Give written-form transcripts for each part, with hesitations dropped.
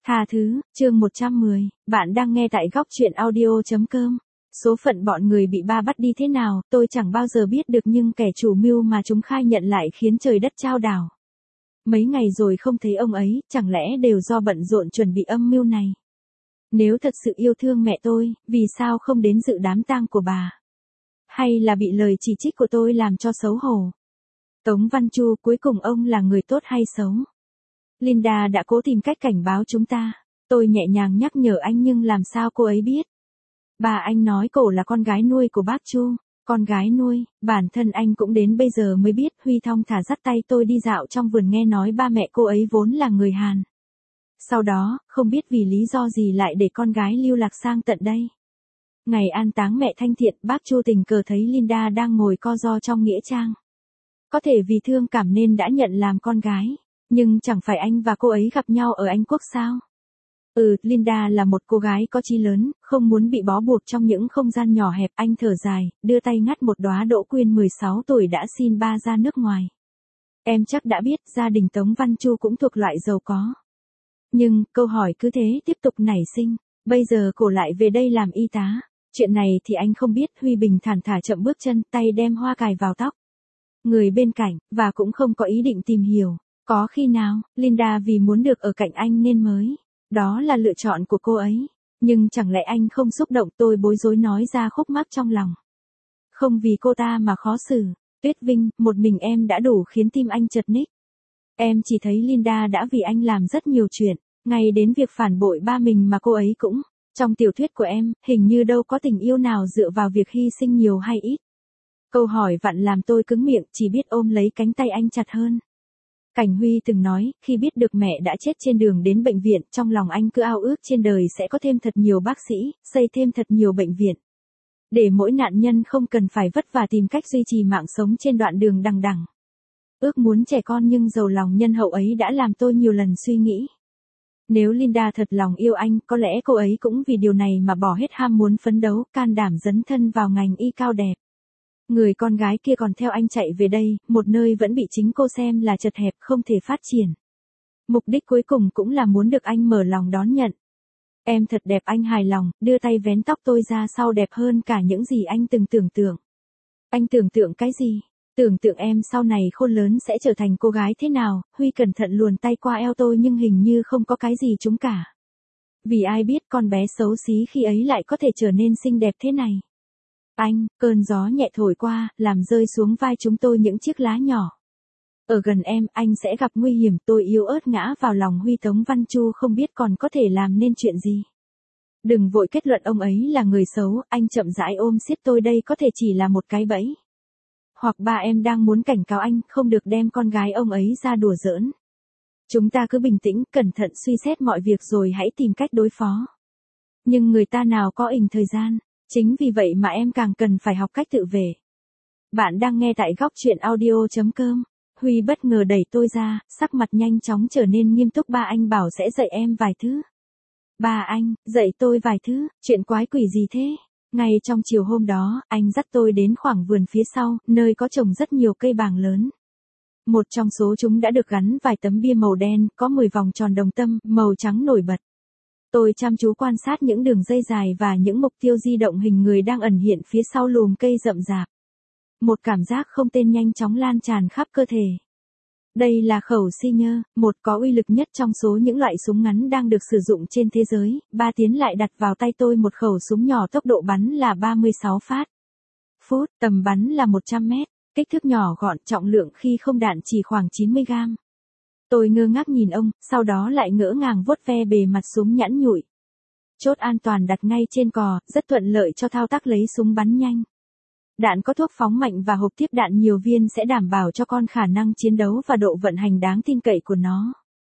Tha thứ, chương 110, bạn đang nghe tại góc truyện audio.com. Số phận bọn người bị ba bắt đi thế nào, tôi chẳng bao giờ biết được, nhưng kẻ chủ mưu mà chúng khai nhận lại khiến trời đất chao đảo. Mấy ngày rồi không thấy ông ấy, chẳng lẽ đều do bận rộn chuẩn bị âm mưu này? Nếu thật sự yêu thương mẹ tôi, vì sao không đến dự đám tang của bà? Hay là bị lời chỉ trích của tôi làm cho xấu hổ? Tống Văn Chu, cuối cùng ông là người tốt hay xấu? Linda đã cố tìm cách cảnh báo chúng ta. Tôi nhẹ nhàng nhắc nhở anh, nhưng làm sao cô ấy biết? Bà anh nói cổ là con gái nuôi của bác Chu. Con gái nuôi, bản thân anh cũng đến bây giờ mới biết. Huy thong thả dắt tay tôi đi dạo trong vườn, nghe nói ba mẹ cô ấy vốn là người Hàn. Sau đó, không biết vì lý do gì lại để con gái lưu lạc sang tận đây. Ngày an táng mẹ Thanh Thiện, bác Chu tình cờ thấy Linda đang ngồi co ro trong nghĩa trang. Có thể vì thương cảm nên đã nhận làm con gái. Nhưng chẳng phải anh và cô ấy gặp nhau ở Anh Quốc sao? Linda là một cô gái có chí lớn, không muốn bị bó buộc trong những không gian nhỏ hẹp. Anh thở dài, đưa tay ngắt một đóa đỗ quyên 16 tuổi đã xin ba ra nước ngoài. Em chắc đã biết, gia đình Tống Văn Chu cũng thuộc loại giàu có. Nhưng, câu hỏi cứ thế tiếp tục nảy sinh. Bây giờ cổ lại về đây làm y tá. Chuyện này thì anh không biết. Huy bình thản thả chậm bước chân, tay đem hoa cài vào tóc. Người bên cạnh, và cũng không có ý định tìm hiểu. Có khi nào, Linda vì muốn được ở cạnh anh nên mới. Đó là lựa chọn của cô ấy. Nhưng chẳng lẽ anh không xúc động? Tôi bối rối nói ra khúc mắc trong lòng. Không vì cô ta mà khó xử. Tuyết Vinh, một mình em đã đủ khiến tim anh chật ních. Em chỉ thấy Linda đã vì anh làm rất nhiều chuyện. Ngay đến việc phản bội ba mình mà cô ấy cũng. Trong tiểu thuyết của em, hình như đâu có tình yêu nào dựa vào việc hy sinh nhiều hay ít. Câu hỏi vặn làm tôi cứng miệng, chỉ biết ôm lấy cánh tay anh chặt hơn. Cảnh Huy từng nói, khi biết được mẹ đã chết trên đường đến bệnh viện, trong lòng anh cứ ao ước trên đời sẽ có thêm thật nhiều bác sĩ, xây thêm thật nhiều bệnh viện. Để mỗi nạn nhân không cần phải vất vả tìm cách duy trì mạng sống trên đoạn đường đằng đẵng. Ước muốn trẻ con nhưng giàu lòng nhân hậu ấy đã làm tôi nhiều lần suy nghĩ. Nếu Linda thật lòng yêu anh, có lẽ cô ấy cũng vì điều này mà bỏ hết ham muốn phấn đấu, can đảm dấn thân vào ngành y cao đẹp. Người con gái kia còn theo anh chạy về đây, một nơi vẫn bị chính cô xem là chật hẹp, không thể phát triển. Mục đích cuối cùng cũng là muốn được anh mở lòng đón nhận. Em thật đẹp, anh hài lòng, đưa tay vén tóc tôi ra sau, đẹp hơn cả những gì anh từng tưởng tượng. Anh tưởng tượng cái gì? Tưởng tượng em sau này khôn lớn sẽ trở thành cô gái thế nào? Huy cẩn thận luồn tay qua eo tôi nhưng hình như không có cái gì trúng cả. Vì ai biết con bé xấu xí khi ấy lại có thể trở nên xinh đẹp thế này. Anh, cơn gió nhẹ thổi qua, làm rơi xuống vai chúng tôi những chiếc lá nhỏ. Ở gần em, anh sẽ gặp nguy hiểm. Tôi yếu ớt ngã vào lòng Huy. Tống Văn Chu không biết còn có thể làm nên chuyện gì. Đừng vội kết luận ông ấy là người xấu, anh chậm rãi ôm siết tôi, đây có thể chỉ là một cái bẫy. Hoặc ba em đang muốn cảnh cáo anh, không được đem con gái ông ấy ra đùa giỡn. Chúng ta cứ bình tĩnh, cẩn thận suy xét mọi việc rồi hãy tìm cách đối phó. Nhưng người ta nào có ình thời gian. Chính vì vậy mà em càng cần phải học cách tự vệ. Bạn đang nghe tại góc truyện audio.com. Huy bất ngờ đẩy tôi ra, sắc mặt nhanh chóng trở nên nghiêm túc. Ba anh bảo sẽ dạy em vài thứ. Ba anh, dạy tôi vài thứ, chuyện quái quỷ gì thế? Ngay trong chiều hôm đó, anh dắt tôi đến khoảng vườn phía sau, nơi có trồng rất nhiều cây bàng lớn. Một trong số chúng đã được gắn vài tấm bia màu đen, có 10 vòng tròn đồng tâm, màu trắng nổi bật. Tôi chăm chú quan sát những đường dây dài và những mục tiêu di động hình người đang ẩn hiện phía sau lùm cây rậm rạp. Một cảm giác không tên nhanh chóng lan tràn khắp cơ thể. Đây là khẩu Signer, một có uy lực nhất trong số những loại súng ngắn đang được sử dụng trên thế giới. Ba tiến lại đặt vào tay tôi một khẩu súng nhỏ, tốc độ bắn là 36 phát. Phút, tầm bắn là 100 mét, kích thước nhỏ gọn, trọng lượng khi không đạn chỉ khoảng 90 gram. Tôi ngơ ngác nhìn ông, sau đó lại ngỡ ngàng vuốt ve bề mặt súng nhẵn nhụi. Chốt an toàn đặt ngay trên cò, rất thuận lợi cho thao tác lấy súng bắn nhanh. Đạn có thuốc phóng mạnh và hộp tiếp đạn nhiều viên sẽ đảm bảo cho con khả năng chiến đấu và độ vận hành đáng tin cậy của nó.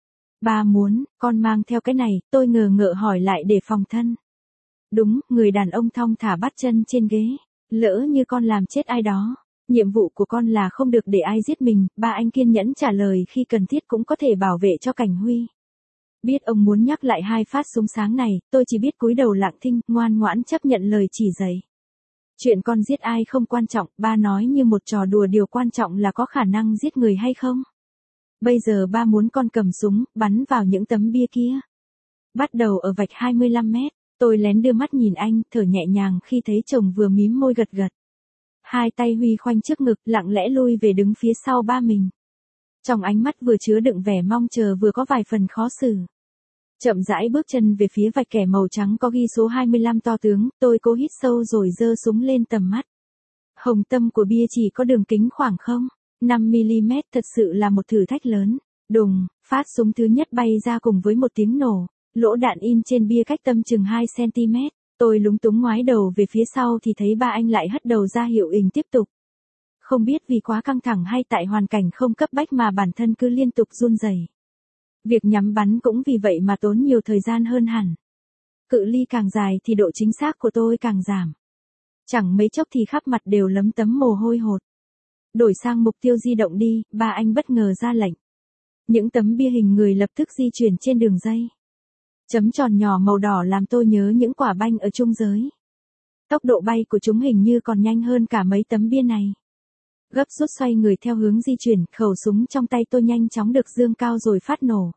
Ba muốn, con mang theo cái này, tôi ngờ ngợ hỏi lại để phòng thân. Đúng, người đàn ông thong thả bắt chân trên ghế. Lỡ như con làm chết ai đó. Nhiệm vụ của con là không được để ai giết mình, ba anh kiên nhẫn trả lời, khi cần thiết cũng có thể bảo vệ cho Cảnh Huy. Biết ông muốn nhắc lại 2 phát súng sáng này, tôi chỉ biết cúi đầu lặng thinh, ngoan ngoãn chấp nhận lời chỉ dạy. Chuyện con giết ai không quan trọng, ba nói như một trò đùa, điều quan trọng là có khả năng giết người hay không. Bây giờ ba muốn con cầm súng, bắn vào những tấm bia kia. Bắt đầu ở vạch 25 mét, tôi lén đưa mắt nhìn anh, thở nhẹ nhàng khi thấy chồng vừa mím môi gật gật. Hai tay Huy khoanh trước ngực, lặng lẽ lui về đứng phía sau ba mình. Trong ánh mắt vừa chứa đựng vẻ mong chờ vừa có vài phần khó xử. Chậm rãi bước chân về phía vạch kẻ màu trắng có ghi số 25 to tướng, tôi cố hít sâu rồi giơ súng lên tầm mắt. Hồng tâm của bia chỉ có đường kính khoảng 0,5 mm, thật sự là một thử thách lớn. Đùng, phát súng thứ nhất bay ra cùng với một tiếng nổ, lỗ đạn in trên bia cách tâm chừng 2 cm. Tôi lúng túng ngoái đầu về phía sau thì thấy ba anh lại hất đầu ra hiệu ình tiếp tục. Không biết vì quá căng thẳng hay tại hoàn cảnh không cấp bách mà bản thân cứ liên tục run rẩy. Việc nhắm bắn cũng vì vậy mà tốn nhiều thời gian hơn hẳn. Cự ly càng dài thì độ chính xác của tôi càng giảm. Chẳng mấy chốc thì khắp mặt đều lấm tấm mồ hôi hột. Đổi sang mục tiêu di động đi, ba anh bất ngờ ra lệnh. Những tấm bia hình người lập tức di chuyển trên đường dây. Chấm tròn nhỏ màu đỏ làm tôi nhớ những quả banh ở trung giới. Tốc độ bay của chúng hình như còn nhanh hơn cả mấy tấm bia này. Gấp rút xoay người theo hướng di chuyển, khẩu súng trong tay tôi nhanh chóng được giương cao rồi phát nổ.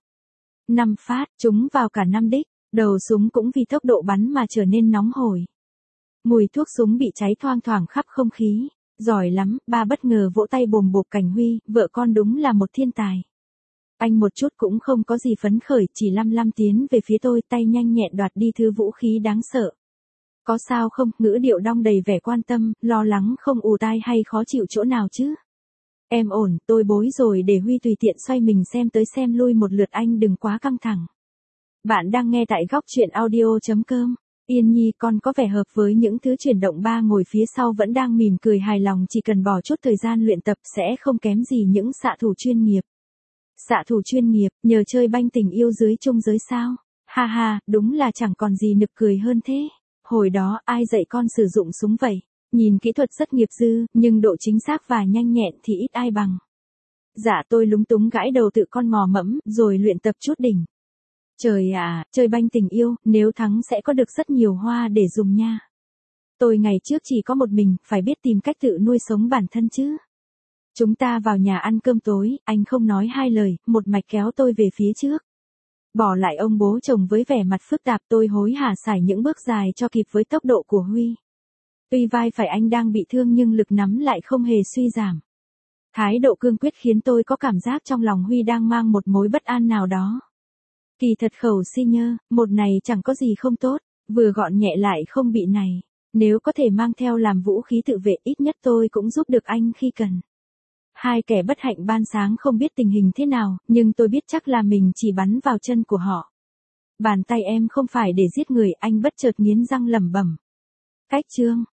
5 phát, trúng vào cả 5 đích, đầu súng cũng vì tốc độ bắn mà trở nên nóng hổi. Mùi thuốc súng bị cháy thoang thoảng khắp không khí. Giỏi lắm, ba bất ngờ vỗ tay bồm bộp cảnh Huy, vợ con đúng là một thiên tài. Anh một chút cũng không có gì phấn khởi, chỉ lăm lăm tiến về phía tôi, tay nhanh nhẹn đoạt đi thứ vũ khí đáng sợ. Có sao không, ngữ điệu đong đầy vẻ quan tâm, lo lắng không ù tai hay khó chịu chỗ nào chứ? Em ổn, tôi bối rồi để Huy tùy tiện xoay mình xem tới xem lui một lượt, anh đừng quá căng thẳng. Bạn đang nghe tại góc truyện audio.com. Yên Nhi con có vẻ hợp với những thứ chuyển động, ba ngồi phía sau vẫn đang mỉm cười hài lòng, chỉ cần bỏ chút thời gian luyện tập sẽ không kém gì những xạ thủ chuyên nghiệp. Xạ thủ chuyên nghiệp, nhờ chơi banh tình yêu dưới trung giới sao? Ha ha, đúng là chẳng còn gì nực cười hơn thế. Hồi đó ai dạy con sử dụng súng vậy? Nhìn kỹ thuật rất nghiệp dư, nhưng độ chính xác và nhanh nhẹn thì ít ai bằng. Dạ, tôi lúng túng gãi đầu tự con mò mẫm, rồi luyện tập chút đỉnh. Trời ạ, chơi banh tình yêu, nếu thắng sẽ có được rất nhiều hoa để dùng nha. Tôi ngày trước chỉ có một mình, phải biết tìm cách tự nuôi sống bản thân chứ. Chúng ta vào nhà ăn cơm tối, anh không nói hai lời, một mạch kéo tôi về phía trước. Bỏ lại ông bố chồng với vẻ mặt phức tạp, tôi hối hả sải những bước dài cho kịp với tốc độ của Huy. Tuy vai phải anh đang bị thương nhưng lực nắm lại không hề suy giảm. Thái độ cương quyết khiến tôi có cảm giác trong lòng Huy đang mang một mối bất an nào đó. Kỳ thật khẩu si nhơ, một này chẳng có gì không tốt, vừa gọn nhẹ lại không bị này. Nếu có thể mang theo làm vũ khí tự vệ, ít nhất tôi cũng giúp được anh khi cần. Hai kẻ bất hạnh ban sáng không biết tình hình thế nào, nhưng tôi biết chắc là mình chỉ bắn vào chân của họ. Bàn tay em không phải để giết người, anh bất chợt nghiến răng lẩm bẩm. Cách chương